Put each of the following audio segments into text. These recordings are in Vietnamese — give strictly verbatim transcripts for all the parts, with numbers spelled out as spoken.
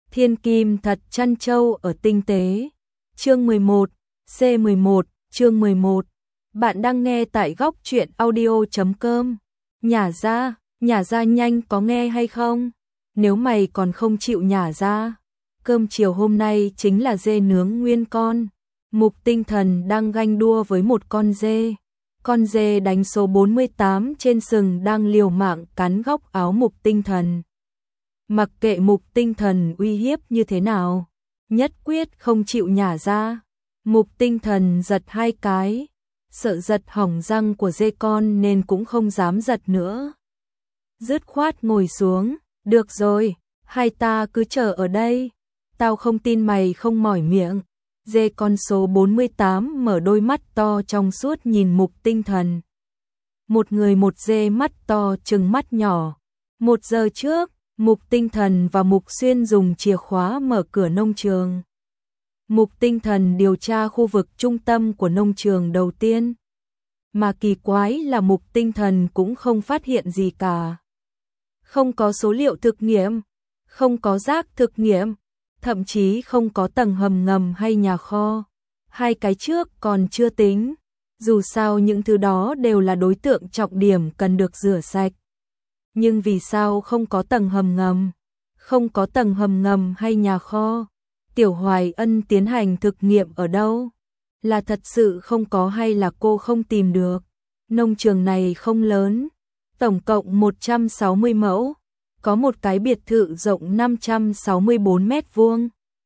Thiên kim thật chăn trâu ở tinh tế. Chương mười một, C mười một, chương mười một. Bạn đang nghe tại góc truyện audio chấm com. Nhả ra, nhả ra nhanh có nghe hay không? Nếu mày còn không chịu nhả ra, cơm chiều hôm nay chính là dê nướng nguyên con. Mục Tinh Thần đang ganh đua với một con dê. Con dê đánh số bốn mươi tám trên sừng đang liều mạng cắn góc áo Mục Tinh Thần. Mặc kệ Mục Tinh Thần uy hiếp như thế nào, nhất quyết không chịu nhả ra. Mục Tinh Thần giật hai cái, sợ giật hỏng răng của dê con nên cũng không dám giật nữa. Dứt khoát ngồi xuống, được rồi, hai ta cứ chờ ở đây, tao không tin mày không mỏi miệng. Dê con số bốn mươi tám mở đôi mắt to trong suốt nhìn Mục Tinh Thần. Một người một dê mắt to trừng mắt nhỏ. Một giờ trước, Mục Tinh Thần và Mục Xuyên dùng chìa khóa mở cửa nông trường. Mục Tinh Thần điều tra khu vực trung tâm của nông trường đầu tiên. Mà kỳ quái là Mục Tinh Thần cũng không phát hiện gì cả. Không có số liệu thực nghiệm, không có rác thực nghiệm, thậm chí không có tầng hầm ngầm hay nhà kho. Hai cái trước còn chưa tính, dù sao những thứ đó đều là đối tượng trọng điểm cần được rửa sạch. Nhưng vì sao không có tầng hầm ngầm? Không có tầng hầm ngầm hay nhà kho? Tiểu Hoài Ân tiến hành thực nghiệm ở đâu? Là thật sự không có hay là cô không tìm được? Nông trường này không lớn, tổng cộng một trăm sáu mươi mẫu, có một cái biệt thự rộng năm trăm sáu mươi bốn mét vuông,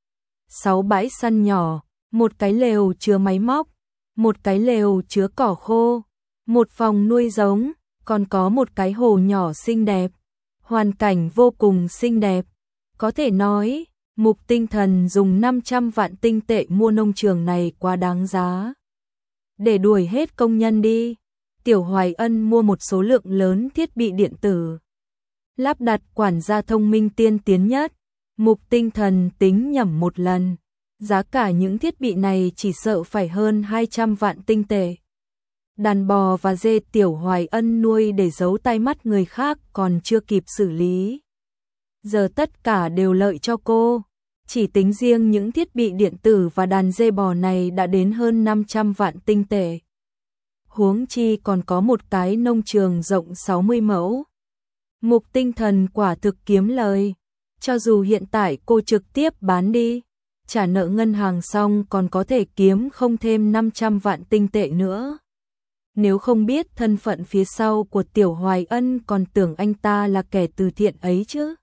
sáu bãi săn nhỏ, một cái lều chứa máy móc, một cái lều chứa cỏ khô, một phòng nuôi giống, còn có một cái hồ nhỏ xinh đẹp, hoàn cảnh vô cùng xinh đẹp. Có thể nói, Mục Tinh Thần dùng năm trăm vạn tinh tệ mua nông trường này quá đáng giá. Để đuổi hết công nhân đi, Tiểu Hoài Ân mua một số lượng lớn thiết bị điện tử, lắp đặt quản gia thông minh tiên tiến nhất. Mục Tinh Thần tính nhẩm một lần, giá cả những thiết bị này chỉ sợ phải hơn hai trăm vạn tinh tệ. Đàn bò và dê Tiểu Hoài Ân nuôi để giấu tai mắt người khác còn chưa kịp xử lý. Giờ tất cả đều lợi cho cô. Chỉ tính riêng những thiết bị điện tử và đàn dê bò này đã đến hơn năm trăm vạn tinh tệ. Huống chi còn có một cái nông trường rộng sáu mươi mẫu. Mục Tinh Thần quả thực kiếm lời. Cho dù hiện tại cô trực tiếp bán đi, trả nợ ngân hàng xong còn có thể kiếm không thêm năm trăm vạn tinh tệ nữa. Nếu không biết thân phận phía sau của Tiểu Hoài Ân còn tưởng anh ta là kẻ từ thiện ấy chứ.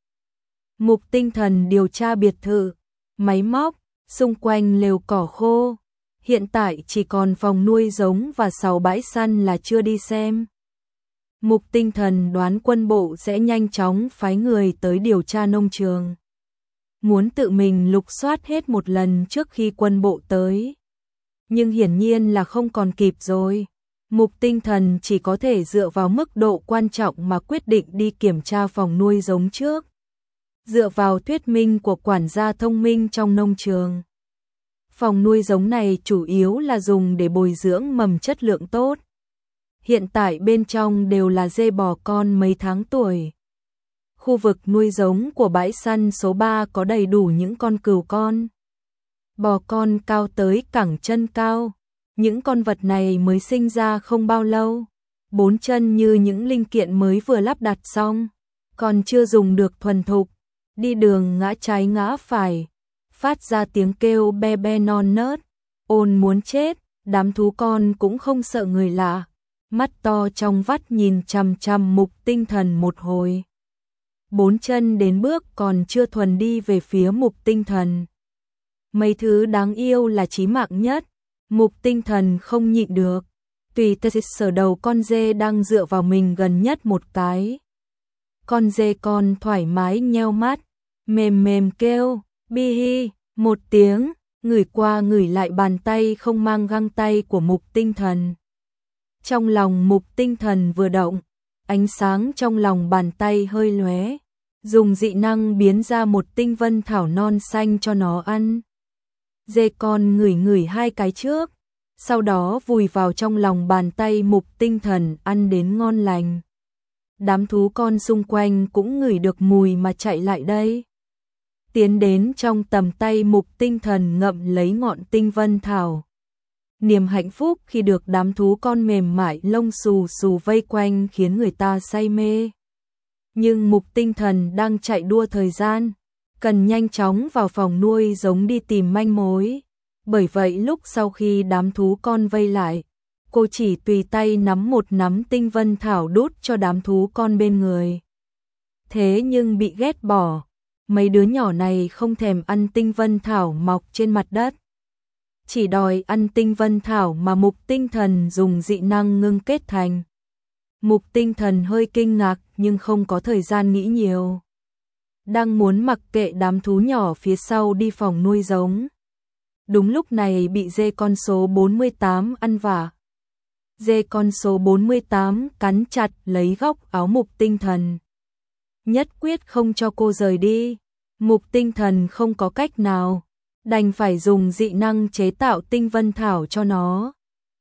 Mục Tinh Thần điều tra biệt thự, máy móc, xung quanh lều cỏ khô. Hiện tại chỉ còn phòng nuôi giống và sáu bãi săn là chưa đi xem. Mục Tinh Thần đoán quân bộ sẽ nhanh chóng phái người tới điều tra nông trường. Muốn tự mình lục soát hết một lần trước khi quân bộ tới. Nhưng hiển nhiên là không còn kịp rồi. Mục Tinh Thần chỉ có thể dựa vào mức độ quan trọng mà quyết định đi kiểm tra phòng nuôi giống trước. Dựa vào thuyết minh của quản gia thông minh trong nông trường. Phòng nuôi giống này chủ yếu là dùng để bồi dưỡng mầm chất lượng tốt. Hiện tại bên trong đều là dê bò con mấy tháng tuổi. Khu vực nuôi giống của bãi săn số ba có đầy đủ những con cừu con. Bò con cao tới cẳng chân cao. Những con vật này mới sinh ra không bao lâu. Bốn chân như những linh kiện mới vừa lắp đặt xong. Còn chưa dùng được thuần thục. Đi đường ngã trái ngã phải. Phát ra tiếng kêu be be non nớt. Ôn muốn chết. Đám thú con cũng không sợ người lạ. Mắt to trong vắt nhìn chằm chằm Mục Tinh Thần một hồi. Bốn chân đến bước còn chưa thuần đi về phía Mục Tinh Thần. Mấy thứ đáng yêu là chí mạng nhất. Mục Tinh Thần không nhịn được. Tùy tê sờ đầu con dê đang dựa vào mình gần nhất một cái. Con dê con thoải mái nheo mắt. Mềm mềm kêu. Bi hi. Một tiếng. Ngửi qua ngửi lại bàn tay không mang găng tay của Mục Tinh Thần. Trong lòng Mục Tinh Thần vừa động, ánh sáng trong lòng bàn tay hơi lóe, dùng dị năng biến ra một tinh vân thảo non xanh cho nó ăn. Dê con ngửi ngửi hai cái trước, sau đó vùi vào trong lòng bàn tay Mục Tinh Thần ăn đến ngon lành. Đám thú con xung quanh cũng ngửi được mùi mà chạy lại đây. tiến đến trong tầm tay Mục Tinh Thần ngậm lấy ngọn tinh vân thảo. Niềm hạnh phúc khi được đám thú con mềm mại lông xù xù vây quanh khiến người ta say mê. Nhưng Mục Tinh Thần đang chạy đua thời gian, cần nhanh chóng vào phòng nuôi giống đi tìm manh mối. Bởi vậy lúc sau khi đám thú con vây lại, cô chỉ tùy tay nắm một nắm tinh vân thảo đút cho đám thú con bên người. Thế nhưng bị ghét bỏ, mấy đứa nhỏ này không thèm ăn tinh vân thảo mọc trên mặt đất. Chỉ đòi ăn tinh vân thảo mà Mục Tinh Thần dùng dị năng ngưng kết thành. Mục Tinh Thần hơi kinh ngạc nhưng không có thời gian nghĩ nhiều. Đang muốn mặc kệ đám thú nhỏ phía sau đi phòng nuôi giống. Đúng lúc này bị dê con số bốn mươi tám ăn vạ. Dê con số bốn mươi tám cắn chặt lấy góc áo Mục Tinh Thần. Nhất quyết không cho cô rời đi. Mục Tinh Thần không có cách nào, đành phải dùng dị năng chế tạo tinh vân thảo cho nó.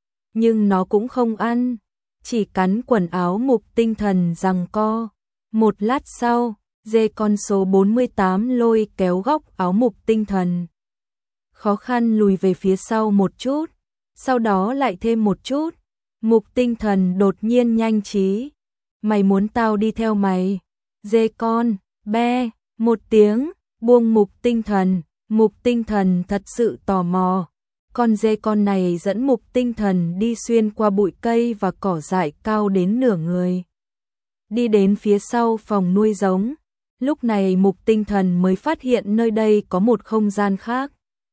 Nhưng nó cũng không ăn, chỉ cắn quần áo Mục Tinh Thần giằng co. Một lát sau, dê con số bốn mươi tám lôi kéo góc áo Mục Tinh Thần. Khó khăn lùi về phía sau một chút, sau đó lại thêm một chút. Mục Tinh Thần đột nhiên nhanh trí. Mày muốn tao đi theo mày? Dê con, be, một tiếng, buông Mục Tinh Thần. Mục Tinh Thần thật sự tò mò. Con dê con này dẫn Mục Tinh Thần đi xuyên qua bụi cây và cỏ dại cao đến nửa người. Đi đến phía sau phòng nuôi giống. Lúc này Mục Tinh Thần mới phát hiện nơi đây có một không gian khác.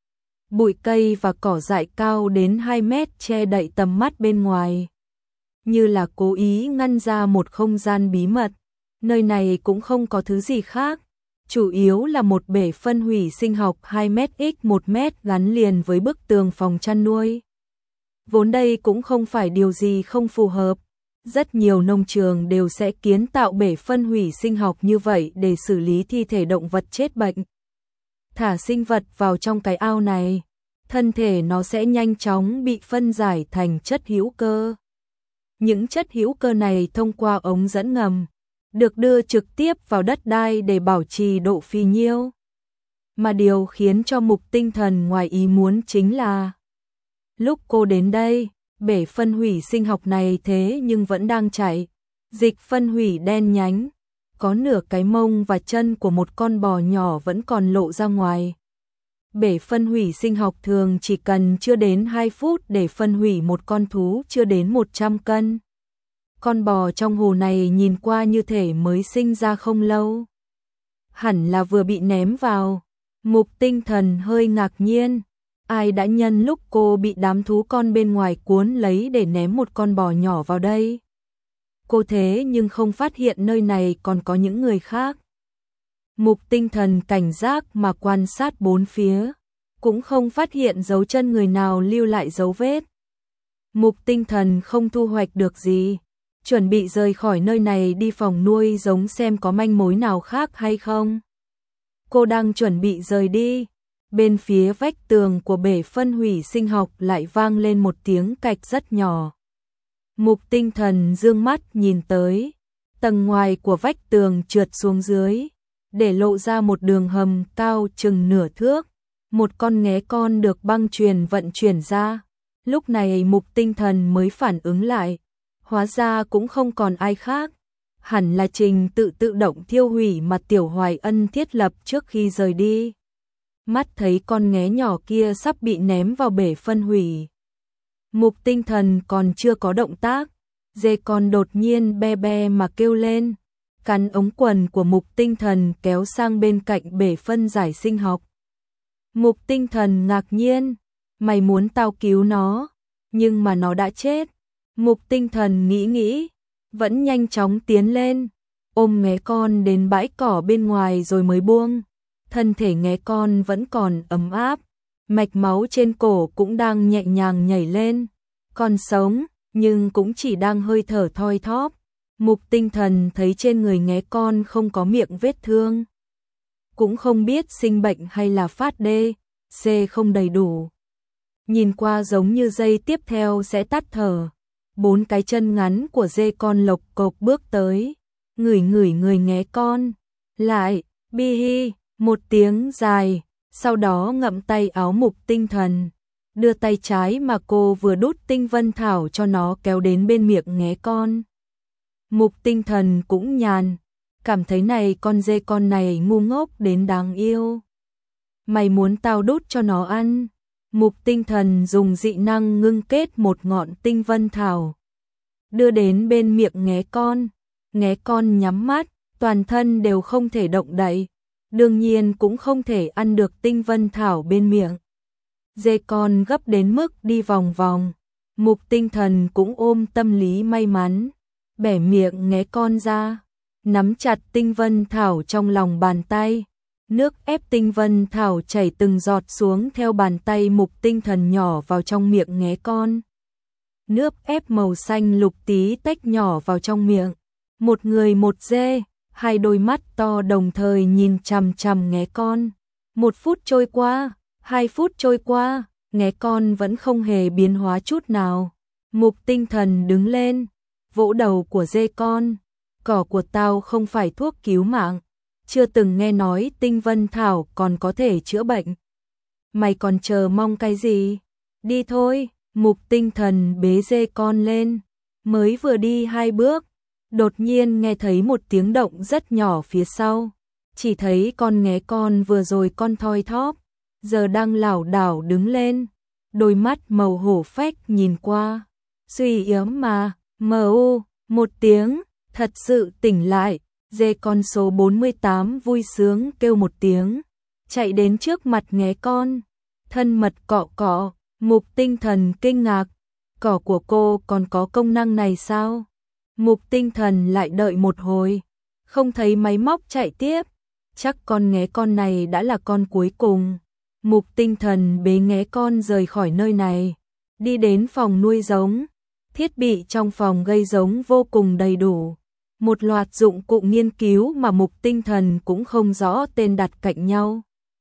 Bụi cây và cỏ dại cao đến hai mét che đậy tầm mắt bên ngoài. Như là cố ý ngăn ra một không gian bí mật. Nơi này cũng không có thứ gì khác. Chủ yếu là một bể phân hủy sinh học hai mét nhân một mét gắn liền với bức tường phòng chăn nuôi. Vốn đây cũng không phải điều gì không phù hợp. Rất nhiều nông trường đều sẽ kiến tạo bể phân hủy sinh học như vậy để xử lý thi thể động vật chết bệnh. Thả sinh vật vào trong cái ao này, thân thể nó sẽ nhanh chóng bị phân giải thành chất hữu cơ. Những chất hữu cơ này thông qua ống dẫn ngầm, được đưa trực tiếp vào đất đai để bảo trì độ phì nhiêu. Mà điều khiến cho Mục Tinh Thần ngoài ý muốn chính là lúc cô đến đây, bể phân hủy sinh học này thế nhưng vẫn đang chảy. Dịch phân hủy đen nhánh, có nửa cái mông và chân của một con bò nhỏ vẫn còn lộ ra ngoài. Bể phân hủy sinh học thường chỉ cần chưa đến hai phút để phân hủy một con thú chưa đến một trăm cân. Con bò trong hồ này nhìn qua như thể mới sinh ra không lâu. Hẳn là vừa bị ném vào. Mục Tinh Thần hơi ngạc nhiên. Ai đã nhân lúc cô bị đám thú con bên ngoài cuốn lấy để ném một con bò nhỏ vào đây? Cô thế nhưng không phát hiện nơi này còn có những người khác. Mục Tinh Thần cảnh giác mà quan sát bốn phía, cũng không phát hiện dấu chân người nào lưu lại dấu vết. Mục Tinh Thần không thu hoạch được gì, chuẩn bị rời khỏi nơi này đi phòng nuôi giống xem có manh mối nào khác hay không. Cô đang chuẩn bị rời đi, bên phía vách tường của bể phân hủy sinh học lại vang lên một tiếng cạch rất nhỏ. Mục Tinh Thần dương mắt nhìn tới, tầng ngoài của vách tường trượt xuống dưới, để lộ ra một đường hầm cao chừng nửa thước. Một con nghé con được băng truyền vận chuyển ra. Lúc này Mục Tinh Thần mới phản ứng lại, hóa ra cũng không còn ai khác, hẳn là trình tự tự động thiêu hủy mà Tiểu Hoài Ân thiết lập trước khi rời đi. Mắt thấy con nghé nhỏ kia sắp bị ném vào bể phân hủy. Mục Tinh Thần còn chưa có động tác, dê con đột nhiên be be mà kêu lên, cắn ống quần của Mục Tinh Thần kéo sang bên cạnh bể phân giải sinh học. Mục Tinh Thần ngạc nhiên, mày muốn tao cứu nó, nhưng mà nó đã chết. Mục Tinh Thần nghĩ nghĩ, vẫn nhanh chóng tiến lên, ôm nghé con đến bãi cỏ bên ngoài rồi mới buông. Thân thể nghé con vẫn còn ấm áp, mạch máu trên cổ cũng đang nhẹ nhàng nhảy lên, còn sống, nhưng cũng chỉ đang hơi thở thoi thóp. Mục Tinh Thần thấy trên người nghé con không có miệng vết thương, cũng không biết sinh bệnh hay là phát đê, xê không đầy đủ. Nhìn qua giống như giây tiếp theo sẽ tắt thở. Bốn cái chân ngắn của dê con lộc cộc bước tới, ngửi ngửi người nghé con, lại, bi hi, một tiếng dài, sau đó ngậm tay áo Mục Tinh Thần, đưa tay trái mà cô vừa đút tinh vân thảo cho nó kéo đến bên miệng nghé con. Mục Tinh Thần cũng nhàn, cảm thấy này con dê con này ngu ngốc đến đáng yêu. Mày muốn tao đút cho nó ăn? Mục Tinh Thần dùng dị năng ngưng kết một ngọn tinh vân thảo, đưa đến bên miệng nghé con. Nghé con nhắm mắt, toàn thân đều không thể động đậy, đương nhiên cũng không thể ăn được tinh vân thảo bên miệng. Dê con gấp đến mức đi vòng vòng. Mục Tinh Thần cũng ôm tâm lý may mắn, bẻ miệng nghé con ra, nắm chặt tinh vân thảo trong lòng bàn tay. Nước ép tinh vân thảo chảy từng giọt xuống theo bàn tay Mục Tinh Thần nhỏ vào trong miệng nghé con. Nước ép màu xanh lục tí tách nhỏ vào trong miệng. Một người một dê, hai đôi mắt to đồng thời nhìn chằm chằm nghé con. Một phút trôi qua, hai phút trôi qua, nghé con vẫn không hề biến hóa chút nào. Mục Tinh Thần đứng lên, vỗ đầu của dê con. Cỏ của tao không phải thuốc cứu mạng, chưa từng nghe nói tinh vân thảo còn có thể chữa bệnh. Mày còn chờ mong cái gì? Đi thôi. Mục Tinh Thần bế dê con lên, mới vừa đi hai bước, đột nhiên nghe thấy một tiếng động rất nhỏ phía sau. Chỉ thấy con nghé con vừa rồi con thoi thóp, giờ đang lảo đảo đứng lên, đôi mắt màu hổ phách nhìn qua. Suy yếm mà, mờ u, một tiếng, thật sự tỉnh lại. Dê con số bốn mươi tám vui sướng kêu một tiếng, chạy đến trước mặt nghé con, thân mật cọ cọ. Mục Tinh Thần kinh ngạc, cỏ của cô còn có công năng này sao? Mục Tinh Thần lại đợi một hồi, không thấy máy móc chạy tiếp, chắc con nghé con này đã là con cuối cùng. Mục Tinh Thần bế nghé con rời khỏi nơi này, đi đến phòng nuôi giống. Thiết bị trong phòng gây giống vô cùng đầy đủ, một loạt dụng cụ nghiên cứu mà Mục Tinh Thần cũng không rõ tên đặt cạnh nhau.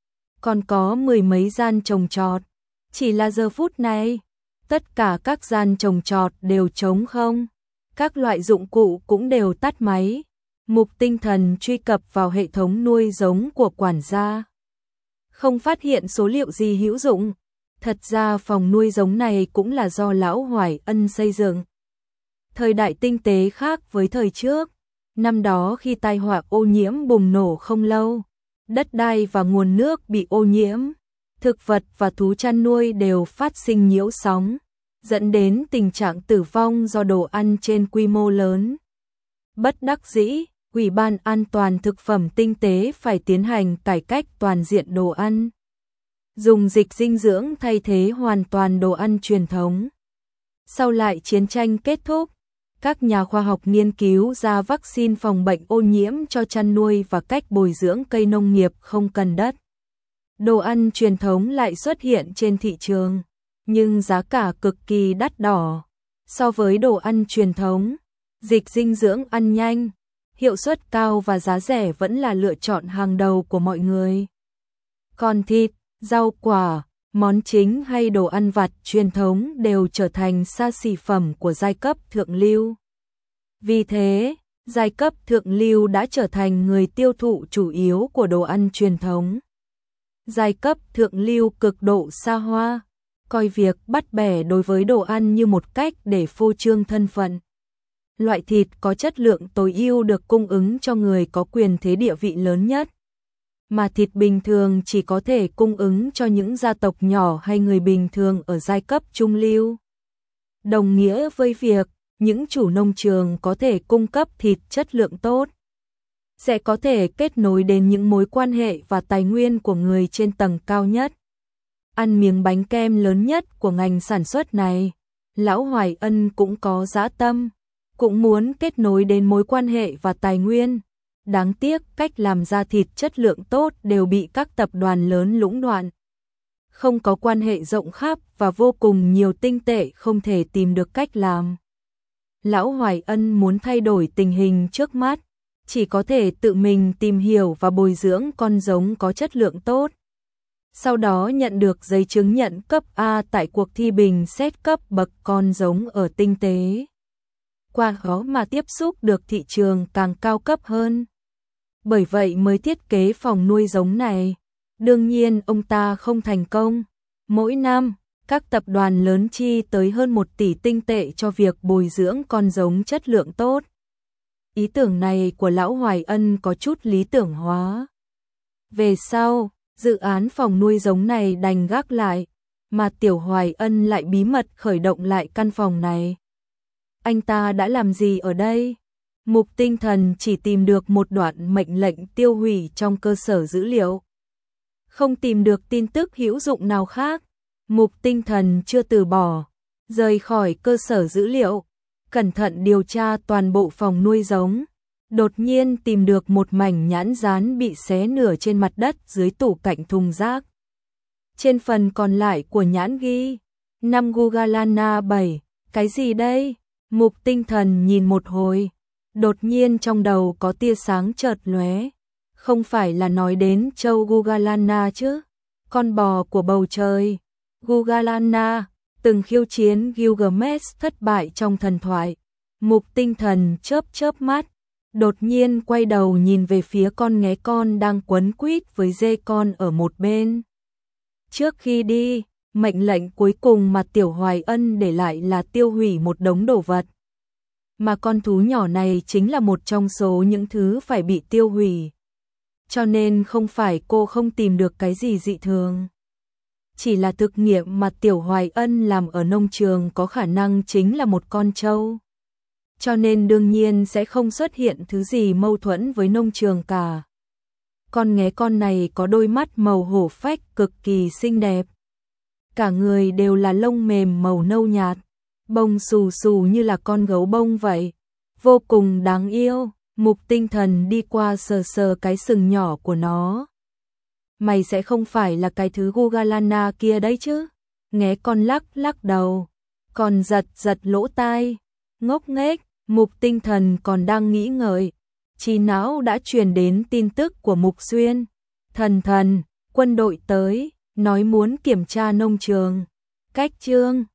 Còn có mười mấy gian trồng trọt. Chỉ là giờ phút này, tất cả các gian trồng trọt đều trống không, các loại dụng cụ cũng đều tắt máy. Mục Tinh Thần truy cập vào hệ thống nuôi giống của quản gia, không phát hiện số liệu gì hữu dụng. Thật ra phòng nuôi giống này cũng là do Lão Hoài Ân xây dựng. Thời đại tinh tế khác với thời trước, năm đó khi tai họa ô nhiễm bùng nổ không lâu, đất đai và nguồn nước bị ô nhiễm, thực vật và thú chăn nuôi đều phát sinh nhiễu sóng, dẫn đến tình trạng tử vong do đồ ăn trên quy mô lớn. Bất đắc dĩ, Ủy ban An toàn thực phẩm tinh tế phải tiến hành cải cách toàn diện đồ ăn, dùng dịch dinh dưỡng thay thế hoàn toàn đồ ăn truyền thống. Sau lại chiến tranh kết thúc, các nhà khoa học nghiên cứu ra vaccine phòng bệnh ô nhiễm cho chăn nuôi và cách bồi dưỡng cây nông nghiệp không cần đất. Đồ ăn truyền thống lại xuất hiện trên thị trường, nhưng giá cả cực kỳ đắt đỏ. So với đồ ăn truyền thống, dịch dinh dưỡng ăn nhanh, hiệu suất cao và giá rẻ vẫn là lựa chọn hàng đầu của mọi người. Còn thịt, rau quả, món chính hay đồ ăn vặt truyền thống đều trở thành xa xỉ phẩm của giai cấp thượng lưu. Vì thế, giai cấp thượng lưu đã trở thành người tiêu thụ chủ yếu của đồ ăn truyền thống. Giai cấp thượng lưu cực độ xa hoa, coi việc bắt bẻ đối với đồ ăn như một cách để phô trương thân phận. Loại thịt có chất lượng tối ưu được cung ứng cho người có quyền thế địa vị lớn nhất, mà thịt bình thường chỉ có thể cung ứng cho những gia tộc nhỏ hay người bình thường ở giai cấp trung lưu. Đồng nghĩa với việc, những chủ nông trường có thể cung cấp thịt chất lượng tốt, sẽ có thể kết nối đến những mối quan hệ và tài nguyên của người trên tầng cao nhất. Ăn miếng bánh kem lớn nhất của ngành sản xuất này, Lão Hoài Ân cũng có dã tâm, cũng muốn kết nối đến mối quan hệ và tài nguyên. Đáng tiếc cách làm ra thịt chất lượng tốt đều bị các tập đoàn lớn lũng đoạn. Không có quan hệ rộng khắp và vô cùng nhiều tinh tệ không thể tìm được cách làm. Lão Hoài Ân muốn thay đổi tình hình trước mắt, chỉ có thể tự mình tìm hiểu và bồi dưỡng con giống có chất lượng tốt. Sau đó nhận được giấy chứng nhận cấp A tại cuộc thi bình xét cấp bậc con giống ở tinh tế. Qua đó mà tiếp xúc được thị trường càng cao cấp hơn. bởi vậy mới thiết kế phòng nuôi giống này. Đương nhiên ông ta không thành công. Mỗi năm, các tập đoàn lớn chi tới hơn một tỷ tinh tệ cho việc bồi dưỡng con giống chất lượng tốt. Ý tưởng này của lão Hoài Ân có chút lý tưởng hóa. Về sau, dự án phòng nuôi giống này đành gác lại, mà Tiểu Hoài Ân lại bí mật khởi động lại căn phòng này. Anh ta đã làm gì ở đây? Mục Tinh Thần chỉ tìm được một đoạn mệnh lệnh tiêu hủy trong cơ sở dữ liệu. Không tìm được tin tức hữu dụng nào khác. Mục Tinh Thần chưa từ bỏ, rời khỏi cơ sở dữ liệu, cẩn thận điều tra toàn bộ phòng nuôi giống. Đột nhiên tìm được một mảnh nhãn dán bị xé nửa trên mặt đất dưới tủ cạnh thùng rác. Trên phần còn lại của nhãn ghi năm Gugalana bảy, cái gì đây? Mục Tinh Thần nhìn một hồi, đột nhiên trong đầu có tia sáng chợt lóe. Không phải là nói đến châu Gugalana chứ? Con bò của bầu trời. Gugalana từng khiêu chiến Gilgamesh thất bại trong thần thoại. Mục Tinh Thần chớp chớp mắt, đột nhiên quay đầu nhìn về phía con nghé con đang quấn quýt với dê con ở một bên. Trước khi đi, mệnh lệnh cuối cùng mà Tiểu Hoài Ân để lại là tiêu hủy một đống đồ vật. Mà con thú nhỏ này chính là một trong số những thứ phải bị tiêu hủy. Cho nên không phải cô không tìm được cái gì dị thường. Chỉ là thực nghiệm mà Tiểu Hoài Ân làm ở nông trường có khả năng chính là một con trâu. Cho nên đương nhiên sẽ không xuất hiện thứ gì mâu thuẫn với nông trường cả. Con nghé con này có đôi mắt màu hổ phách cực kỳ xinh đẹp. Cả người đều là lông mềm màu nâu nhạt, bông xù xù như là con gấu bông vậy. Vô cùng đáng yêu. Mục Tinh Thần đi qua sờ sờ cái sừng nhỏ của nó. Mày sẽ không phải là cái thứ Gugalana kia đấy chứ? Nghé con lắc lắc đầu, còn giật giật lỗ tai. Ngốc nghếch. Mục Tinh Thần còn đang nghĩ ngợi, trí não đã truyền đến tin tức của Mục Xuyên. Thần thần, quân đội tới, nói muốn kiểm tra nông trường. Cách chương